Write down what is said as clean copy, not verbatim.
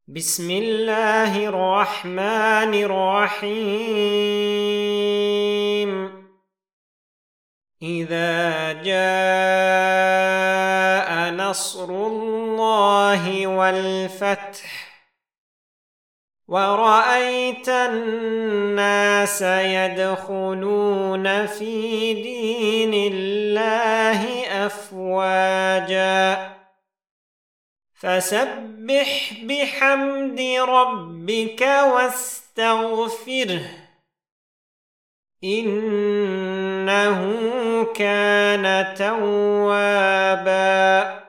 بسم الله الرحمن الرحيم. إذا جاء نصر الله والفتح ورأيت الناس يدخلون في دين الله أفواجا فسبح بحمد ربك واستغفره إنه كان توابا.